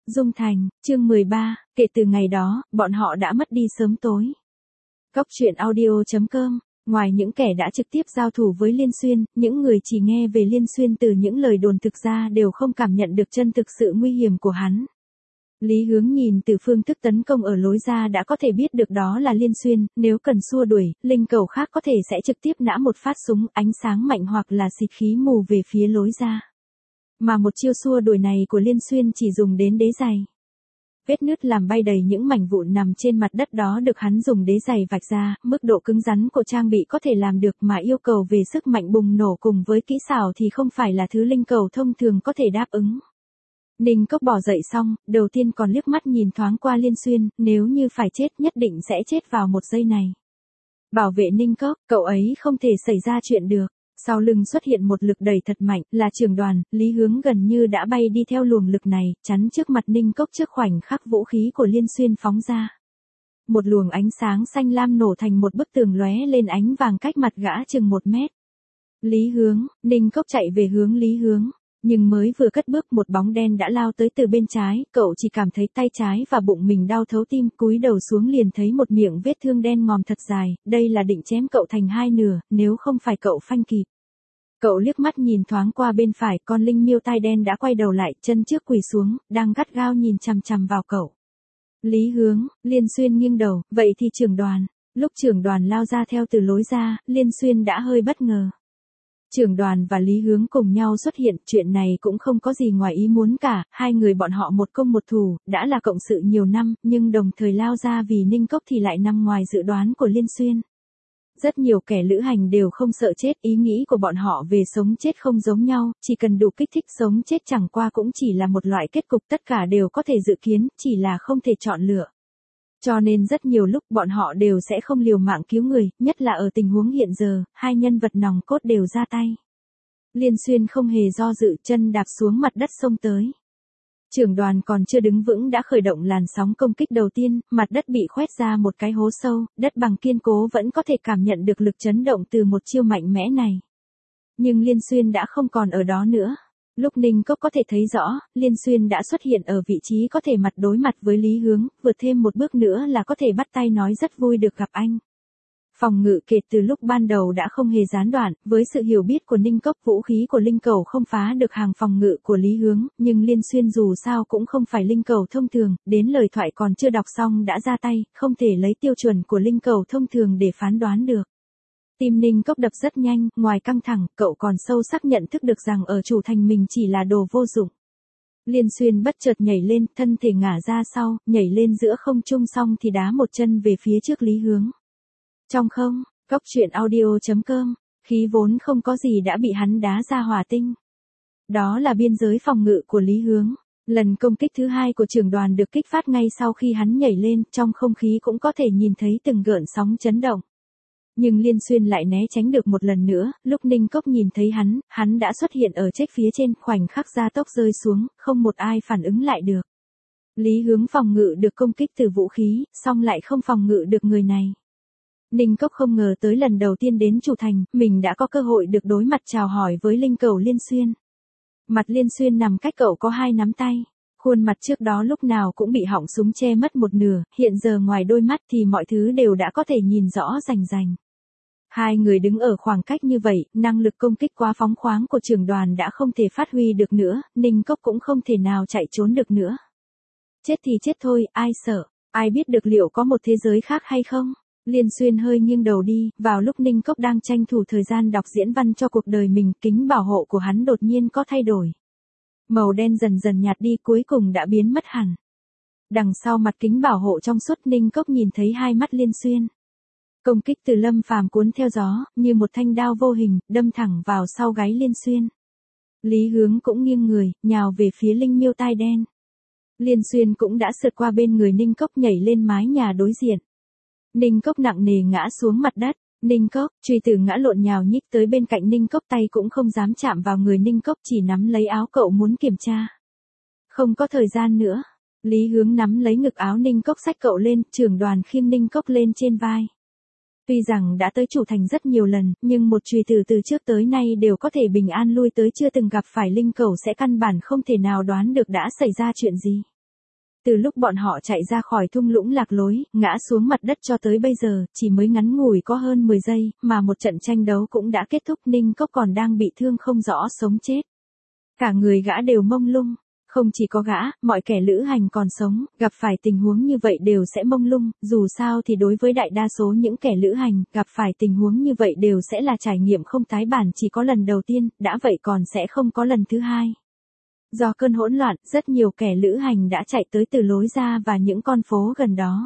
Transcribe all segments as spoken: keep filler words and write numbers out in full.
Dung Thành, chương mười ba, kể từ ngày đó, bọn họ đã mất đi sớm tối. Góc truyện audio chấm com, ngoài những kẻ đã trực tiếp giao thủ với Liên Xuyên, những người chỉ nghe về Liên Xuyên từ những lời đồn thực ra đều không cảm nhận được chân thực sự nguy hiểm của hắn. Lý Hướng nhìn từ phương thức tấn công ở lối ra đã có thể biết được đó là Liên Xuyên, nếu cần xua đuổi, linh cầu khác có thể sẽ trực tiếp nã một phát súng ánh sáng mạnh hoặc là xịt khí mù về phía lối ra. Mà một chiêu xua đuổi này của Liên Xuyên chỉ dùng đến đế giày. Vết nứt làm bay đầy những mảnh vụn nằm trên mặt đất đó được hắn dùng đế giày vạch ra, mức độ cứng rắn của trang bị có thể làm được mà yêu cầu về sức mạnh bùng nổ cùng với kỹ xảo thì không phải là thứ linh cầu thông thường có thể đáp ứng. Ninh Cốc bò dậy xong, đầu tiên còn liếc mắt nhìn thoáng qua Liên Xuyên, nếu như phải chết nhất định sẽ chết vào một giây này. Bảo vệ Ninh Cốc, cậu ấy không thể xảy ra chuyện được. Sau lưng xuất hiện một lực đẩy thật mạnh, là Trường Đoàn, Lý Hướng gần như đã bay đi theo luồng lực này, chắn trước mặt Ninh Cốc trước khoảnh khắc vũ khí của Liên Xuyên phóng ra. Một luồng ánh sáng xanh lam nổ thành một bức tường lóe lên ánh vàng cách mặt gã chừng một mét. Lý Hướng, Ninh Cốc chạy về hướng Lý Hướng. Nhưng mới vừa cất bước một bóng đen đã lao tới từ bên trái, cậu chỉ cảm thấy tay trái và bụng mình đau thấu tim, cúi đầu xuống liền thấy một miệng vết thương đen ngòm thật dài, đây là định chém cậu thành hai nửa, nếu không phải cậu phanh kịp. Cậu liếc mắt nhìn thoáng qua bên phải, con linh miêu tai đen đã quay đầu lại, chân trước quỳ xuống, đang gắt gao nhìn chằm chằm vào cậu. Lý Hướng, Liên Xuyên nghiêng đầu, vậy thì Trường Đoàn. Lúc Trường Đoàn lao ra theo từ lối ra, Liên Xuyên đã hơi bất ngờ. Trường Đoàn và Lý Hướng cùng nhau xuất hiện, chuyện này cũng không có gì ngoài ý muốn cả, hai người bọn họ một công một thủ, đã là cộng sự nhiều năm, nhưng đồng thời lao ra vì Ninh Cốc thì lại nằm ngoài dự đoán của Liên Xuyên. Rất nhiều kẻ lữ hành đều không sợ chết, ý nghĩ của bọn họ về sống chết không giống nhau, chỉ cần đủ kích thích sống chết chẳng qua cũng chỉ là một loại kết cục, tất cả đều có thể dự kiến, chỉ là không thể chọn lựa. Cho nên rất nhiều lúc bọn họ đều sẽ không liều mạng cứu người, nhất là ở tình huống hiện giờ, hai nhân vật nòng cốt đều ra tay. Liên Xuyên không hề do dự, chân đạp xuống mặt đất xông tới. Trường Đoàn còn chưa đứng vững đã khởi động làn sóng công kích đầu tiên, mặt đất bị khoét ra một cái hố sâu, đất bằng kiên cố vẫn có thể cảm nhận được lực chấn động từ một chiêu mạnh mẽ này. Nhưng Liên Xuyên đã không còn ở đó nữa. Lúc Ninh Cốc có thể thấy rõ, Liên Xuyên đã xuất hiện ở vị trí có thể mặt đối mặt với Lý Hướng, vượt thêm một bước nữa là có thể bắt tay nói rất vui được gặp anh. Phòng ngự kệt từ lúc ban đầu đã không hề gián đoạn, với sự hiểu biết của Ninh Cốc vũ khí của linh cầu không phá được hàng phòng ngự của Lý Hướng, nhưng Liên Xuyên dù sao cũng không phải linh cầu thông thường, đến lời thoại còn chưa đọc xong đã ra tay, không thể lấy tiêu chuẩn của linh cầu thông thường để phán đoán được. Tim Ninh Cốc đập rất nhanh, ngoài căng thẳng, cậu còn sâu sắc nhận thức được rằng ở chủ thành mình chỉ là đồ vô dụng. Liên Xuyên bất chợt nhảy lên, thân thể ngả ra sau, nhảy lên giữa không trung xong thì đá một chân về phía trước Lý Hướng. Trong không, góc truyện audio chấm com, khí vốn không có gì đã bị hắn đá ra hỏa tinh. Đó là biên giới phòng ngự của Lý Hướng. Lần công kích thứ hai của Trường Đoàn được kích phát ngay sau khi hắn nhảy lên, trong không khí cũng có thể nhìn thấy từng gợn sóng chấn động. Nhưng Liên Xuyên lại né tránh được một lần nữa, lúc Ninh Cốc nhìn thấy hắn, hắn đã xuất hiện ở chết phía trên, khoảnh khắc gia tốc rơi xuống, không một ai phản ứng lại được. Lý Hướng phòng ngự được công kích từ vũ khí, song lại không phòng ngự được người này. Ninh Cốc không ngờ tới lần đầu tiên đến chủ thành, mình đã có cơ hội được đối mặt chào hỏi với linh cầu Liên Xuyên. Mặt Liên Xuyên nằm cách cậu có hai nắm tay. Khuôn mặt trước đó lúc nào cũng bị họng súng che mất một nửa, hiện giờ ngoài đôi mắt thì mọi thứ đều đã có thể nhìn rõ rành rành. Hai người đứng ở khoảng cách như vậy, năng lực công kích quá phóng khoáng của Trường Đoàn đã không thể phát huy được nữa, Ninh Cốc cũng không thể nào chạy trốn được nữa. Chết thì chết thôi, ai sợ, ai biết được liệu có một thế giới khác hay không? Liên Xuyên hơi nghiêng đầu đi, vào lúc Ninh Cốc đang tranh thủ thời gian đọc diễn văn cho cuộc đời mình, kính bảo hộ của hắn đột nhiên có thay đổi. Màu đen dần dần nhạt đi cuối cùng đã biến mất hẳn. Đằng sau mặt kính bảo hộ trong suốt Ninh Cốc nhìn thấy hai mắt Liên Xuyên. Công kích từ Lâm Phàm cuốn theo gió, như một thanh đao vô hình, đâm thẳng vào sau gáy Liên Xuyên. Lý Hướng cũng nghiêng người, nhào về phía linh miêu tai đen. Liên Xuyên cũng đã sượt qua bên người Ninh Cốc nhảy lên mái nhà đối diện. Ninh Cốc nặng nề ngã xuống mặt đất. Ninh Cốc, truy tử ngã lộn nhào nhích tới bên cạnh Ninh Cốc, tay cũng không dám chạm vào người Ninh Cốc, chỉ nắm lấy áo cậu muốn kiểm tra. Không có thời gian nữa. Lý Hướng nắm lấy ngực áo Ninh Cốc xách cậu lên, Trường Đoàn khiêng Ninh Cốc lên trên vai. Tuy rằng đã tới chủ thành rất nhiều lần, nhưng một truy tử từ trước tới nay đều có thể bình an lui tới chưa từng gặp phải linh cầu sẽ căn bản không thể nào đoán được đã xảy ra chuyện gì. Từ lúc bọn họ chạy ra khỏi thung lũng lạc lối, ngã xuống mặt đất cho tới bây giờ, chỉ mới ngắn ngủi có hơn mười giây, mà một trận tranh đấu cũng đã kết thúc. Ninh Cốc còn đang bị thương không rõ sống chết. Cả người gã đều mông lung. Không chỉ có gã, mọi kẻ lữ hành còn sống, gặp phải tình huống như vậy đều sẽ mông lung, dù sao thì đối với đại đa số những kẻ lữ hành, gặp phải tình huống như vậy đều sẽ là trải nghiệm không tái bản, chỉ có lần đầu tiên, đã vậy còn sẽ không có lần thứ hai. Do cơn hỗn loạn, rất nhiều kẻ lữ hành đã chạy tới từ lối ra và những con phố gần đó.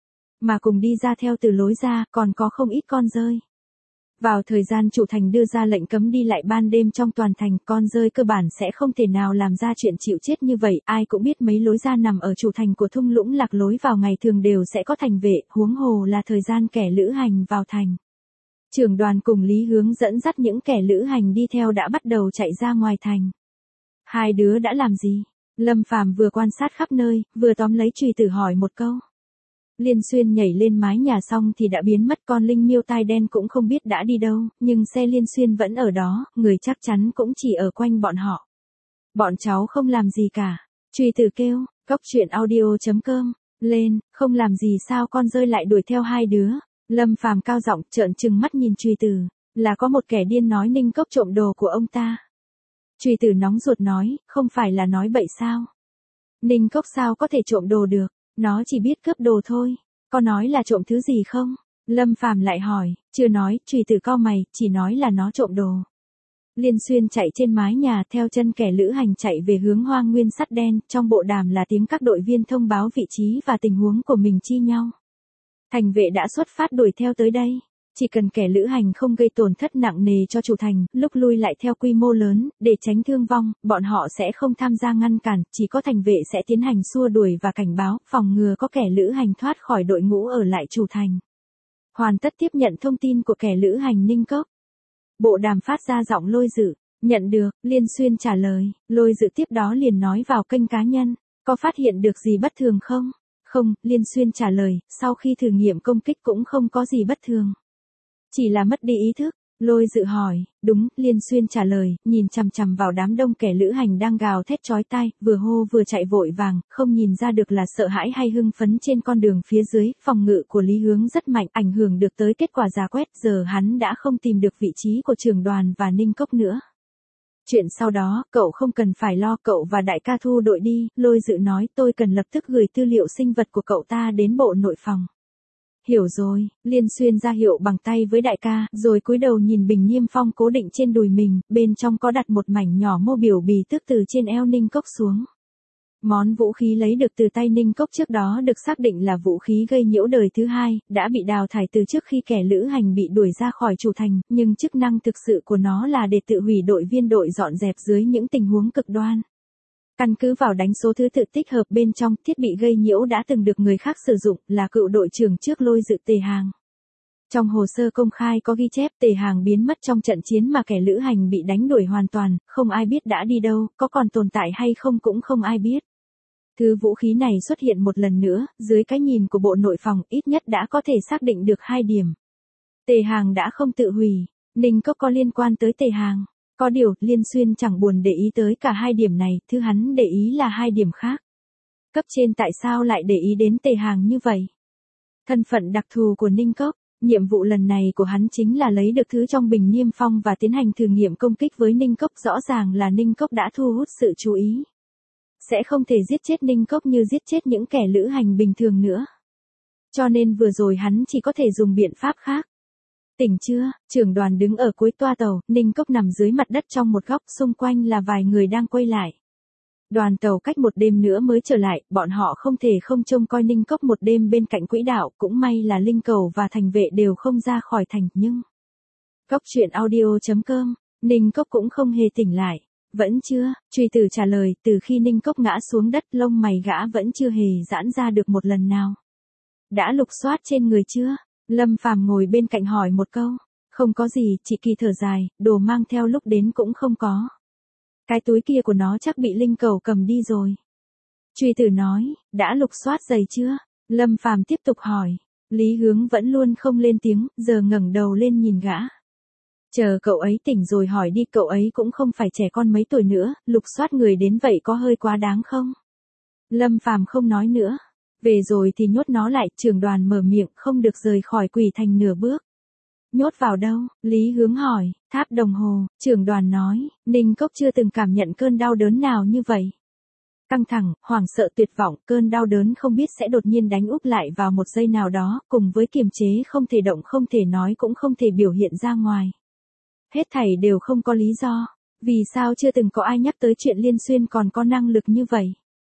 Mà cùng đi ra theo từ lối ra, còn có không ít con dơi. Vào thời gian chủ thành đưa ra lệnh cấm đi lại ban đêm trong toàn thành, con dơi cơ bản sẽ không thể nào làm ra chuyện chịu chết như vậy. Ai cũng biết mấy lối ra nằm ở chủ thành của thung lũng lạc lối vào ngày thường đều sẽ có thành vệ, huống hồ là thời gian kẻ lữ hành vào thành. Trưởng đoàn cùng Lý Hướng dẫn dắt những kẻ lữ hành đi theo đã bắt đầu chạy ra ngoài thành. Hai đứa đã làm gì? Lâm Phàm vừa quan sát khắp nơi, vừa tóm lấy chùy tử hỏi một câu. Liên Xuyên nhảy lên mái nhà xong thì đã biến mất, con linh miêu tai đen cũng không biết đã đi đâu, nhưng xe Liên Xuyên vẫn ở đó, người chắc chắn cũng chỉ ở quanh bọn họ. Bọn cháu không làm gì cả. Chùy tử kêu, cốc truyện audio chấm com, lên, không làm gì sao con rơi lại đuổi theo hai đứa. Lâm Phàm cao giọng trợn trừng mắt nhìn chùy tử, là có một kẻ điên nói Ninh Cốc trộm đồ của ông ta. Chùy tử nóng ruột nói, không phải là nói bậy sao? Ninh Cốc sao có thể trộm đồ được, nó chỉ biết cướp đồ thôi, có nói là trộm thứ gì không? Lâm Phàm lại hỏi, chưa nói. Chùy tử cau mày, chỉ nói là nó trộm đồ. Liên Xuyên chạy trên mái nhà theo chân kẻ lữ hành chạy về hướng Hoang Nguyên Sắt Đen, trong bộ đàm là tiếng các đội viên thông báo vị trí và tình huống của mình chi nhau. Thành vệ đã xuất phát đuổi theo tới đây. Chỉ cần kẻ lữ hành không gây tổn thất nặng nề cho chủ thành, lúc lui lại theo quy mô lớn, để tránh thương vong, bọn họ sẽ không tham gia ngăn cản, chỉ có thành vệ sẽ tiến hành xua đuổi và cảnh báo, phòng ngừa có kẻ lữ hành thoát khỏi đội ngũ ở lại chủ thành. Hoàn tất tiếp nhận thông tin của kẻ lữ hành Ninh Cốc. Bộ đàm phát ra giọng Lôi Dự, nhận được. Liên Xuyên trả lời. Lôi Dự tiếp đó liền nói vào kênh cá nhân, có phát hiện được gì bất thường không? Không, Liên Xuyên trả lời, sau khi thử nghiệm công kích cũng không có gì bất thường. Chỉ là mất đi ý thức. Lôi Dự hỏi, đúng. Liên Xuyên trả lời, nhìn chằm chằm vào đám đông kẻ lữ hành đang gào thét chói tai, vừa hô vừa chạy vội vàng, không nhìn ra được là sợ hãi hay hưng phấn. Trên con đường phía dưới, phòng ngự của Lý Hướng rất mạnh, ảnh hưởng được tới kết quả rà quét, giờ hắn đã không tìm được vị trí của trưởng đoàn và Ninh Cốc nữa. Chuyện sau đó, cậu không cần phải lo, cậu và đại ca thu đội đi. Lôi Dự nói, tôi cần lập tức gửi tư liệu sinh vật của cậu ta đến bộ nội phòng. Hiểu rồi. Liên Xuyên ra hiệu bằng tay với đại ca, rồi cúi đầu nhìn bình niêm phong cố định trên đùi mình, bên trong có đặt một mảnh nhỏ mô biểu bì tước từ trên eo Ninh Cốc xuống. Món vũ khí lấy được từ tay Ninh Cốc trước đó được xác định là vũ khí gây nhiễu đời thứ hai, đã bị đào thải từ trước khi kẻ lữ hành bị đuổi ra khỏi chủ thành, nhưng chức năng thực sự của nó là để tự hủy đội viên đội dọn dẹp dưới những tình huống cực đoan. Căn cứ vào đánh số thứ tự tích hợp bên trong, thiết bị gây nhiễu đã từng được người khác sử dụng, là cựu đội trưởng trước Lôi Dự Tề Hàng. Trong hồ sơ công khai có ghi chép Tề Hàng biến mất trong trận chiến mà kẻ lữ hành bị đánh đuổi hoàn toàn, không ai biết đã đi đâu, có còn tồn tại hay không cũng không ai biết. Thứ vũ khí này xuất hiện một lần nữa, dưới cái nhìn của bộ nội phòng, ít nhất đã có thể xác định được hai điểm. Tề Hàng đã không tự hủy, Ninh Cốc có liên quan tới Tề Hàng. Có điều, Liên Xuyên chẳng buồn để ý tới cả hai điểm này, thứ hắn để ý là hai điểm khác. Cấp trên tại sao lại để ý đến Tề Hàng như vậy? Thân phận đặc thù của Ninh Cốc, nhiệm vụ lần này của hắn chính là lấy được thứ trong bình niêm phong và tiến hành thử nghiệm công kích với Ninh Cốc, rõ ràng là Ninh Cốc đã thu hút sự chú ý. Sẽ không thể giết chết Ninh Cốc như giết chết những kẻ lữ hành bình thường nữa. Cho nên vừa rồi hắn chỉ có thể dùng biện pháp khác. Tỉnh chưa? Trưởng đoàn đứng ở cuối toa tàu, Ninh Cốc nằm dưới mặt đất trong một góc, xung quanh là vài người đang quay lại. Đoàn tàu cách một đêm nữa mới trở lại, bọn họ không thể không trông coi Ninh Cốc một đêm bên cạnh quỹ đạo, cũng may là Linh Cầu và thành vệ đều không ra khỏi thành, nhưng... Cốc truyện audio chấm com, Ninh Cốc cũng không hề tỉnh lại. Vẫn chưa, Truy Tử trả lời, từ khi Ninh Cốc ngã xuống đất, lông mày gã vẫn chưa hề giãn ra được một lần nào. Đã lục soát trên người chưa? Lâm Phàm ngồi bên cạnh hỏi một câu. Không có gì, chị Kỳ thở dài, đồ mang theo lúc đến cũng không có. Cái túi kia của nó chắc bị Linh Cầu cầm đi rồi. Truy Tử nói, đã lục soát giày chưa? Lâm Phàm tiếp tục hỏi. Lý Hướng vẫn luôn không lên tiếng, giờ ngẩng đầu lên nhìn gã. Chờ cậu ấy tỉnh rồi hỏi đi, cậu ấy cũng không phải trẻ con mấy tuổi nữa, lục soát người đến vậy có hơi quá đáng không? Lâm Phàm không nói nữa. Về rồi thì nhốt nó lại, trưởng đoàn mở miệng, không được rời khỏi Quỷ Thành nửa bước. Nhốt vào đâu? Lý Hướng hỏi. Tháp đồng hồ, trưởng đoàn nói, Ninh Cốc chưa từng cảm nhận cơn đau đớn nào như vậy. Căng thẳng, hoảng sợ tuyệt vọng, cơn đau đớn không biết sẽ đột nhiên đánh úp lại vào một giây nào đó, cùng với kiềm chế không thể động không thể nói cũng không thể biểu hiện ra ngoài. Hết thảy đều không có lý do. Vì sao chưa từng có ai nhắc tới chuyện Liên Xuyên còn có năng lực như vậy?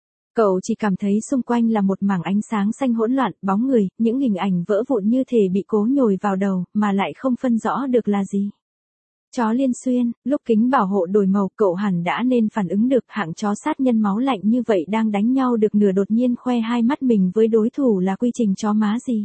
Cậu chỉ cảm thấy xung quanh là một mảng ánh sáng xanh hỗn loạn, bóng người, những hình ảnh vỡ vụn như thể bị cố nhồi vào đầu, mà lại không phân rõ được là gì. Chó Liên Xuyên, lúc kính bảo hộ đổi màu cậu hẳn đã nên phản ứng được, hạng chó sát nhân máu lạnh như vậy đang đánh nhau được nửa đột nhiên khoe hai mắt mình với đối thủ là quy trình chó má gì.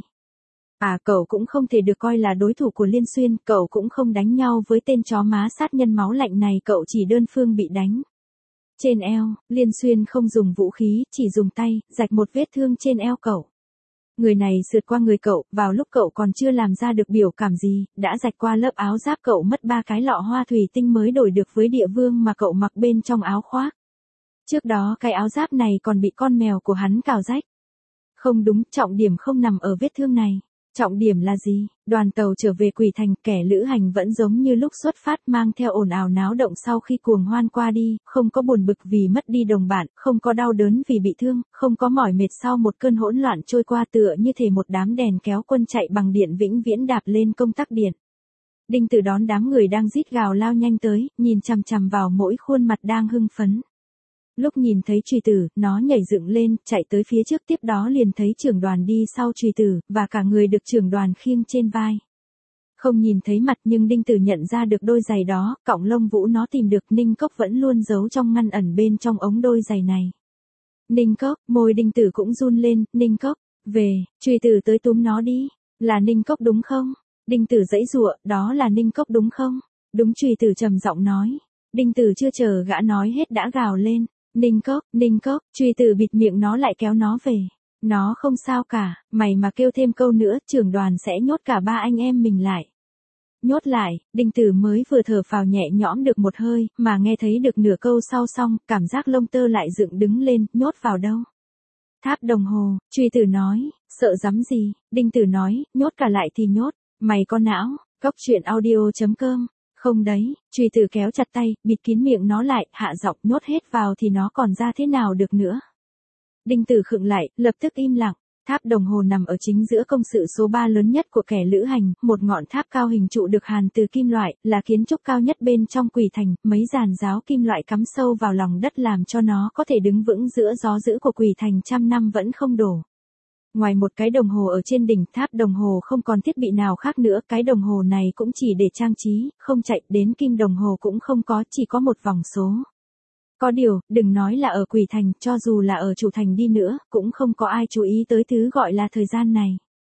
À, cậu cũng không thể được coi là đối thủ của Liên Xuyên, cậu cũng không đánh nhau với tên chó má sát nhân máu lạnh này, cậu chỉ đơn phương bị đánh. Trên eo, Liên Xuyên không dùng vũ khí, chỉ dùng tay, rạch một vết thương trên eo cậu. Người này sượt qua người cậu, vào lúc cậu còn chưa làm ra được biểu cảm gì, đã rạch qua lớp áo giáp cậu mất ba cái lọ hoa thủy tinh mới đổi được với địa vương mà cậu mặc bên trong áo khoác. Trước đó cái áo giáp này còn bị con mèo của hắn cào rách. Không đúng, trọng điểm không nằm ở vết thương này. Trọng điểm là gì? Đoàn tàu trở về Quỷ Thành, kẻ lữ hành vẫn giống như lúc xuất phát, mang theo ồn ào náo động sau khi cuồng hoan qua đi, không có buồn bực vì mất đi đồng bạn, không có đau đớn vì bị thương, không có mỏi mệt sau một cơn hỗn loạn trôi qua, tựa như thể một đám đèn kéo quân chạy bằng điện vĩnh viễn đạp lên công tắc điện. Đinh Tử đón đám người đang rít gào lao nhanh tới, nhìn chằm chằm vào mỗi khuôn mặt đang hưng phấn. Lúc nhìn thấy Trùy Tử, nó nhảy dựng lên, chạy tới phía trước, tiếp đó liền thấy trưởng đoàn đi sau Trùy Tử, và cả người được trưởng đoàn khiêng trên vai. Không nhìn thấy mặt nhưng Đinh Tử nhận ra được đôi giày đó, cọng lông vũ nó tìm được, Ninh Cốc vẫn luôn giấu trong ngăn ẩn bên trong ống đôi giày này. Ninh Cốc, môi Đinh Tử cũng run lên, Ninh Cốc, về, Trùy Tử tới túm nó đi, là Ninh Cốc đúng không? Đinh Tử giãy giụa, đó là Ninh Cốc đúng không? Đúng, Trùy Tử trầm giọng nói. Đinh Tử chưa chờ gã nói hết đã gào lên. Ninh Cốc, Ninh Cốc, Trùy Tử bịt miệng nó lại kéo nó về. Nó không sao cả, mày mà kêu thêm câu nữa, trưởng đoàn sẽ nhốt cả ba anh em mình lại. Nhốt lại, Đinh Tử mới vừa thở phào nhẹ nhõm được một hơi, mà nghe thấy được nửa câu sau xong, cảm giác lông tơ lại dựng đứng lên, nhốt vào đâu? Tháp đồng hồ, Trùy Tử nói, sợ dám gì, Đinh Tử nói, nhốt cả lại thì nhốt, mày có não, cóc truyện audio chấm com. Không đấy, Trùy Tử kéo chặt tay, bịt kín miệng nó lại, hạ giọng, nhốt hết vào thì nó còn ra thế nào được nữa. Đinh Tử khựng lại, lập tức im lặng. Tháp đồng hồ nằm ở chính giữa công sự số ba lớn nhất của kẻ lữ hành, một ngọn tháp cao hình trụ được hàn từ kim loại, là kiến trúc cao nhất bên trong Quỷ Thành, mấy giàn giáo kim loại cắm sâu vào lòng đất làm cho nó có thể đứng vững giữa gió dữ của Quỷ Thành trăm năm vẫn không đổ. Ngoài một cái đồng hồ ở trên đỉnh tháp đồng hồ không còn thiết bị nào khác nữa, cái đồng hồ này cũng chỉ để trang trí, không chạy, đến kim đồng hồ cũng không có, chỉ có một vòng số. Có điều, đừng nói là ở Quỷ Thành, cho dù là ở Chủ Thành đi nữa, cũng không có ai chú ý tới thứ gọi là thời gian này.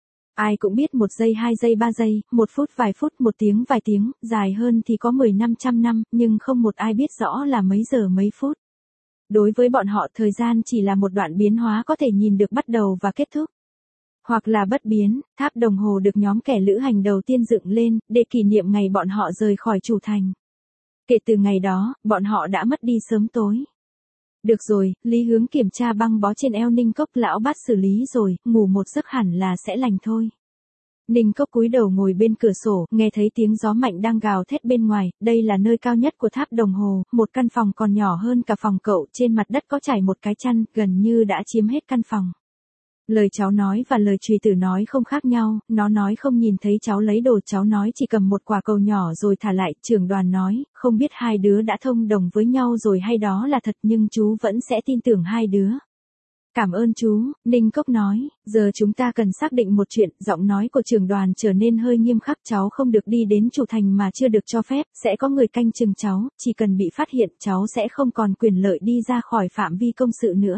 Ai cũng biết một giây, hai giây, ba giây, một phút, vài phút, một tiếng, vài tiếng, dài hơn thì có mười năm, trăm năm, nhưng không một ai biết rõ là mấy giờ mấy phút. Đối với bọn họ, thời gian chỉ là một đoạn biến hóa có thể nhìn được bắt đầu và kết thúc. Hoặc là bất biến, tháp đồng hồ được nhóm kẻ lữ hành đầu tiên dựng lên, để kỷ niệm ngày bọn họ rời khỏi Chủ Thành. Kể từ ngày đó, bọn họ đã mất đi sớm tối. Được rồi, Lý Hướng kiểm tra băng bó trên eo Ninh Cốc, lão bát xử lý rồi, ngủ một giấc hẳn là sẽ lành thôi. Ninh Cốc cúi đầu ngồi bên cửa sổ, nghe thấy tiếng gió mạnh đang gào thét bên ngoài, đây là nơi cao nhất của tháp đồng hồ, một căn phòng còn nhỏ hơn cả phòng cậu, trên mặt đất có trải một cái chăn, gần như đã chiếm hết căn phòng. Lời cháu nói và lời Trùy Tử nói không khác nhau, nó nói không nhìn thấy cháu lấy đồ, cháu nói chỉ cầm một quả cầu nhỏ rồi thả lại, trưởng đoàn nói, không biết hai đứa đã thông đồng với nhau rồi hay đó là thật nhưng chú vẫn sẽ tin tưởng hai đứa. Cảm ơn chú, Ninh Cốc nói, giờ chúng ta cần xác định một chuyện, giọng nói của trưởng đoàn trở nên hơi nghiêm khắc, cháu không được đi đến Chủ Thành mà chưa được cho phép, sẽ có người canh chừng cháu, chỉ cần bị phát hiện cháu sẽ không còn quyền lợi đi ra khỏi phạm vi công sự nữa.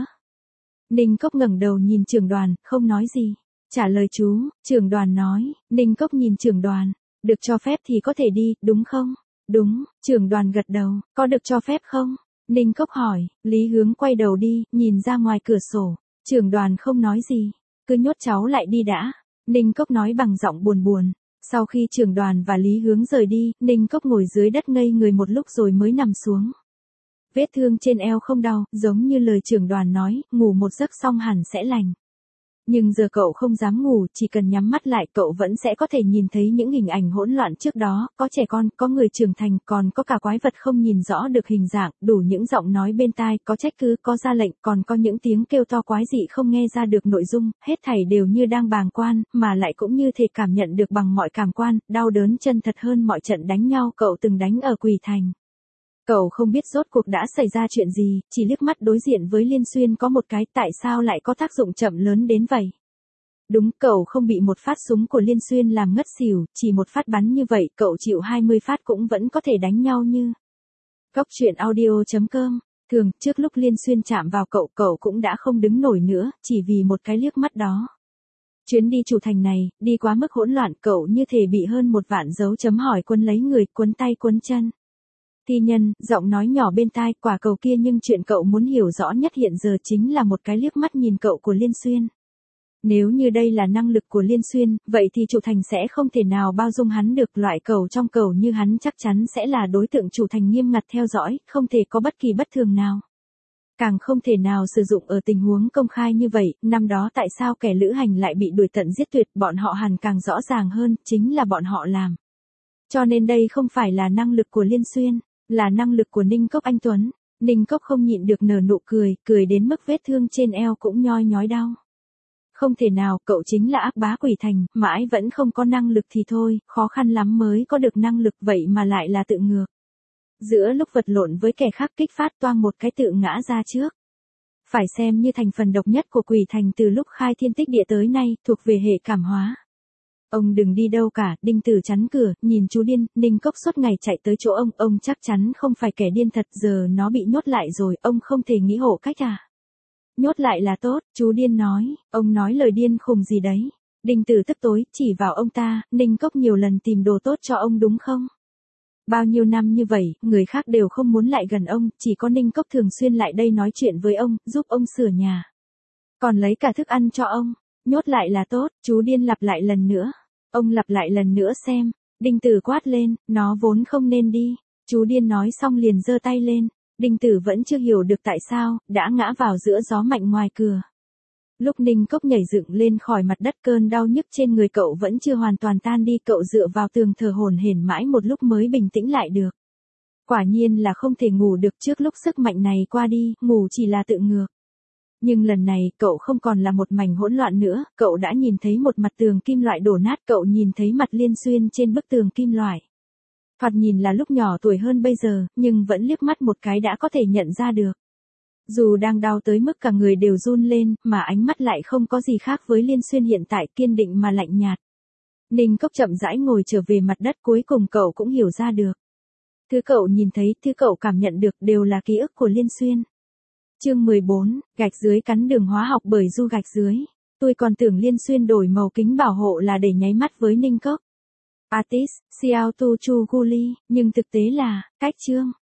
Ninh Cốc ngẩng đầu nhìn trưởng đoàn, không nói gì. Trả lời chú, trưởng đoàn nói, Ninh Cốc nhìn trưởng đoàn, được cho phép thì có thể đi, đúng không? Đúng, trưởng đoàn gật đầu, có được cho phép không? Ninh Cốc hỏi, Lý Hướng quay đầu đi, nhìn ra ngoài cửa sổ, trưởng đoàn không nói gì, cứ nhốt cháu lại đi đã. Ninh Cốc nói bằng giọng buồn buồn. Sau khi trưởng đoàn và Lý Hướng rời đi, Ninh Cốc ngồi dưới đất ngây người một lúc rồi mới nằm xuống. Vết thương trên eo không đau, giống như lời trưởng đoàn nói, ngủ một giấc xong hẳn sẽ lành. Nhưng giờ cậu không dám ngủ, chỉ cần nhắm mắt lại cậu vẫn sẽ có thể nhìn thấy những hình ảnh hỗn loạn trước đó, có trẻ con, có người trưởng thành, còn có cả quái vật không nhìn rõ được hình dạng, đủ những giọng nói bên tai, có trách cứ, có ra lệnh, còn có những tiếng kêu to quái dị không nghe ra được nội dung, hết thảy đều như đang bàng quan, mà lại cũng như thể cảm nhận được bằng mọi cảm quan, đau đớn chân thật hơn mọi trận đánh nhau cậu từng đánh ở Quỷ Thành. Cậu không biết rốt cuộc đã xảy ra chuyện gì, chỉ liếc mắt đối diện với Liên Xuyên có một cái tại sao lại có tác dụng chậm lớn đến vậy. Đúng, cậu không bị một phát súng của Liên Xuyên làm ngất xỉu, chỉ một phát bắn như vậy cậu chịu hai mươi phát cũng vẫn có thể đánh nhau như. Cóc truyện audio chấm com. Thường, trước lúc Liên Xuyên chạm vào cậu, cậu cũng đã không đứng nổi nữa, chỉ vì một cái liếc mắt đó. Chuyến đi chủ thành này, đi quá mức hỗn loạn, cậu như thể bị hơn một vạn dấu chấm hỏi quấn lấy người, quấn tay quấn chân. Thi Nhân, giọng nói nhỏ bên tai, quả cầu kia, nhưng chuyện cậu muốn hiểu rõ nhất hiện giờ chính là một cái liếc mắt nhìn cậu của Liên Xuyên. Nếu như đây là năng lực của Liên Xuyên, vậy thì chủ thành sẽ không thể nào bao dung hắn được, loại cầu trong cầu như hắn chắc chắn sẽ là đối tượng chủ thành nghiêm ngặt theo dõi, không thể có bất kỳ bất thường nào. Càng không thể nào sử dụng ở tình huống công khai như vậy, năm đó tại sao kẻ lữ hành lại bị đuổi tận giết tuyệt, bọn họ hẳn càng rõ ràng hơn, chính là bọn họ làm. Cho nên đây không phải là năng lực của Liên Xuyên, là năng lực của Ninh Cốc Anh Tuấn. Ninh Cốc không nhịn được nở nụ cười, cười đến mức vết thương trên eo cũng nhoi nhói đau. Không thể nào, cậu chính là ác bá Quỷ Thành, mãi vẫn không có năng lực thì thôi, khó khăn lắm mới có được năng lực vậy mà lại là tự ngược. Giữa lúc vật lộn với kẻ khác kích phát toang một cái tự ngã ra trước. Phải xem như thành phần độc nhất của Quỷ Thành từ lúc khai thiên tích địa tới nay, thuộc về hệ cảm hóa. Ông đừng đi đâu cả, Đinh Tử chắn cửa, nhìn chú điên, Ninh Cốc suốt ngày chạy tới chỗ ông, ông chắc chắn không phải kẻ điên thật, giờ nó bị nhốt lại rồi, ông không thể nghĩ hộ cách à. Nhốt lại là tốt, chú điên nói, ông nói lời điên khùng gì đấy. Đinh Tử tức tối, chỉ vào ông ta, Ninh Cốc nhiều lần tìm đồ tốt cho ông đúng không? Bao nhiêu năm như vậy, người khác đều không muốn lại gần ông, chỉ có Ninh Cốc thường xuyên lại đây nói chuyện với ông, giúp ông sửa nhà. Còn lấy cả thức ăn cho ông, nhốt lại là tốt, chú điên lặp lại lần nữa. Ông lặp lại lần nữa xem, Đinh Tử quát lên, nó vốn không nên đi. Chú điên nói xong liền giơ tay lên. Đinh Tử vẫn chưa hiểu được tại sao, đã ngã vào giữa gió mạnh ngoài cửa. Lúc Ninh Cốc nhảy dựng lên khỏi mặt đất, cơn đau nhức trên người cậu vẫn chưa hoàn toàn tan đi, cậu dựa vào tường thở hổn hển mãi một lúc mới bình tĩnh lại được. Quả nhiên là không thể ngủ được, trước lúc sức mạnh này qua đi, ngủ chỉ là tự ngược. Nhưng lần này, cậu không còn là một mảnh hỗn loạn nữa, cậu đã nhìn thấy một mặt tường kim loại đổ nát, cậu nhìn thấy mặt Liên Xuyên trên bức tường kim loại. Thoạt nhìn là lúc nhỏ tuổi hơn bây giờ, nhưng vẫn liếc mắt một cái đã có thể nhận ra được. Dù đang đau tới mức cả người đều run lên, mà ánh mắt lại không có gì khác với Liên Xuyên hiện tại, kiên định mà lạnh nhạt. Ninh Cốc chậm rãi ngồi trở về mặt đất, cuối cùng cậu cũng hiểu ra được. Thứ cậu nhìn thấy, thứ cậu cảm nhận được đều là ký ức của Liên Xuyên. Chương mười bốn, gạch dưới cắn đường hóa học bởi du gạch dưới. Tôi còn tưởng Liên Xuyên đổi màu kính bảo hộ là để nháy mắt với Ninh Cốc. Artist, Xiao Tu Chu Guli, nhưng thực tế là, cách chương.